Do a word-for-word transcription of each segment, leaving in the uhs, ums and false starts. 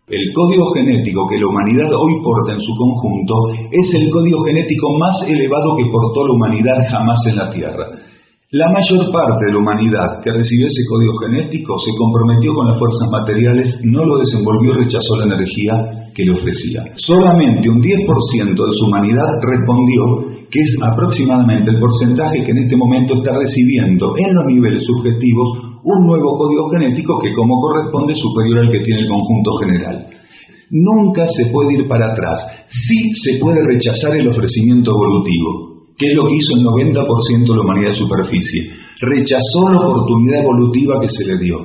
El código genético que la humanidad hoy porta en su conjunto es el código genético más elevado que portó la humanidad jamás en la Tierra. La mayor parte de la humanidad que recibió ese código genético se comprometió con las fuerzas materiales, no lo desenvolvió y rechazó la energía que le ofrecía. Solamente un diez por ciento de su humanidad respondió, que es aproximadamente el porcentaje que en este momento está recibiendo en los niveles subjetivos un nuevo código genético que, como corresponde, es superior al que tiene el conjunto general. Nunca se puede ir para atrás. Sí se puede rechazar el ofrecimiento evolutivo, que es lo que hizo el noventa por ciento de la humanidad de superficie. Rechazó la oportunidad evolutiva que se le dio.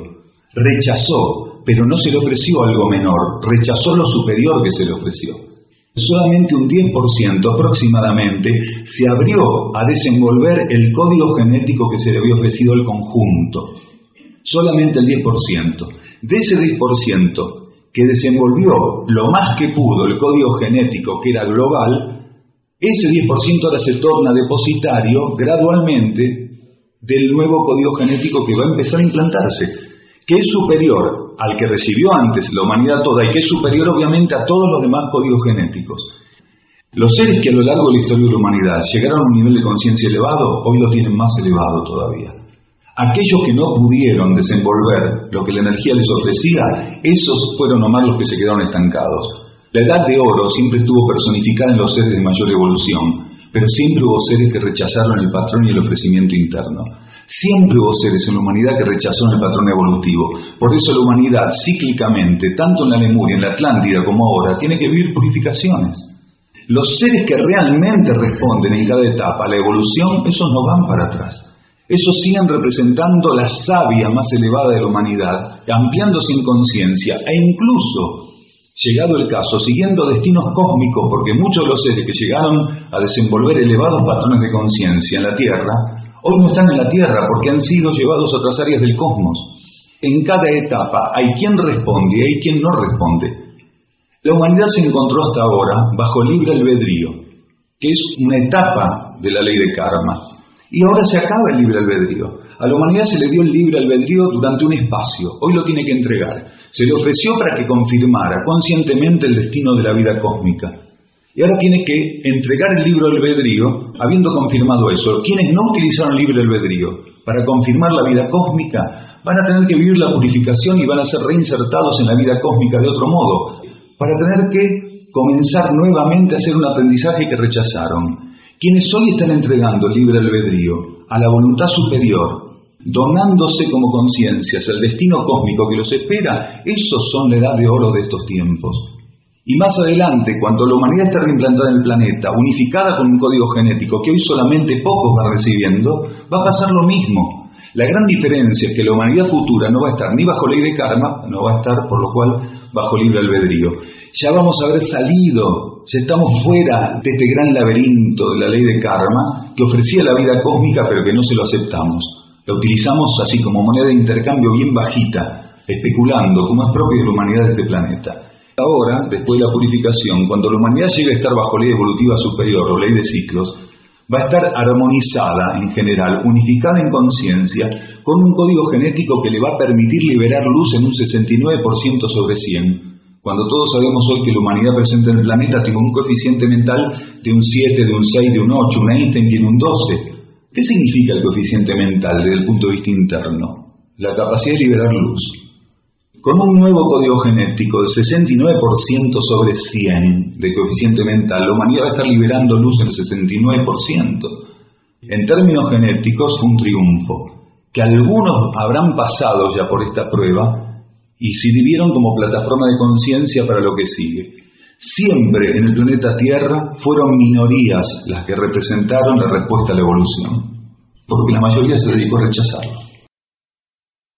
Rechazó, pero no se le ofreció algo menor. Rechazó lo superior que se le ofreció. Solamente un diez por ciento aproximadamente se abrió a desenvolver el código genético que se le había ofrecido al conjunto. Solamente el diez por ciento. De ese diez por ciento que desenvolvió lo más que pudo el código genético que era global, ese diez por ciento ahora se torna depositario gradualmente del nuevo código genético que va a empezar a implantarse, que es superior al que recibió antes la humanidad toda y que es superior obviamente a todos los demás códigos genéticos. Los seres que a lo largo de la historia de la humanidad llegaron a un nivel de conciencia elevado, hoy lo tienen más elevado todavía. Aquellos que no pudieron desenvolver lo que la energía les ofrecía, esos fueron nomás los que se quedaron estancados. La edad de oro siempre estuvo personificada en los seres de mayor evolución, pero siempre hubo seres que rechazaron el patrón y el ofrecimiento interno. Siempre hubo seres en la humanidad que rechazaron el patrón evolutivo. Por eso la humanidad, cíclicamente, tanto en la Lemuria, en la Atlántida como ahora, tiene que vivir purificaciones. Los seres que realmente responden en cada etapa a la evolución, esos no van para atrás. Esos siguen representando la savia más elevada de la humanidad, ampliándose en conciencia e incluso, llegado el caso, siguiendo destinos cósmicos, porque muchos de los seres que llegaron a desenvolver elevados patrones de conciencia en la Tierra, hoy no están en la Tierra porque han sido llevados a otras áreas del cosmos. En cada etapa hay quien responde y hay quien no responde. La humanidad se encontró hasta ahora bajo libre albedrío, que es una etapa de la ley de karma. Y ahora se acaba el libre albedrío. A la humanidad se le dio el libre albedrío durante un espacio. Hoy lo tiene que entregar. Se le ofreció para que confirmara conscientemente el destino de la vida cósmica. Y ahora tiene que entregar el libre albedrío, habiendo confirmado eso. Quienes no utilizaron el libre albedrío para confirmar la vida cósmica, van a tener que vivir la purificación y van a ser reinsertados en la vida cósmica de otro modo, para tener que comenzar nuevamente a hacer un aprendizaje que rechazaron. Quienes hoy están entregando el libre albedrío a la voluntad superior, donándose como conciencias al destino cósmico que los espera, esos son la edad de oro de estos tiempos. Y más adelante, cuando la humanidad esté reimplantada en el planeta, unificada con un código genético que hoy solamente pocos van recibiendo, va a pasar lo mismo. La gran diferencia es que la humanidad futura no va a estar ni bajo ley de karma, no va a estar, por lo cual, bajo libre albedrío. Ya vamos a haber salido, ya estamos fuera de este gran laberinto de la ley de karma que ofrecía la vida cósmica, pero que no se lo aceptamos. La utilizamos así como moneda de intercambio bien bajita, especulando, como es propio de la humanidad de este planeta. Ahora, después de la purificación, cuando la humanidad llegue a estar bajo ley evolutiva superior o ley de ciclos, va a estar armonizada en general, unificada en conciencia, con un código genético que le va a permitir liberar luz en un sesenta y nueve por ciento sobre cien. Cuando todos sabemos hoy que la humanidad presente en el planeta tiene un coeficiente mental de un siete, de un seis, de un ocho, un Einstein tiene un doce. ¿Qué significa el coeficiente mental desde el punto de vista interno? La capacidad de liberar luz. Con un nuevo código genético de sesenta y nueve por ciento sobre cien de coeficiente mental, la humanidad va a estar liberando luz en el sesenta y nueve por ciento. En términos genéticos, un triunfo, que algunos habrán pasado ya por esta prueba y sirvieron como plataforma de conciencia para lo que sigue. Siempre en el planeta Tierra fueron minorías las que representaron la respuesta a la evolución, porque la mayoría se dedicó a rechazarlo.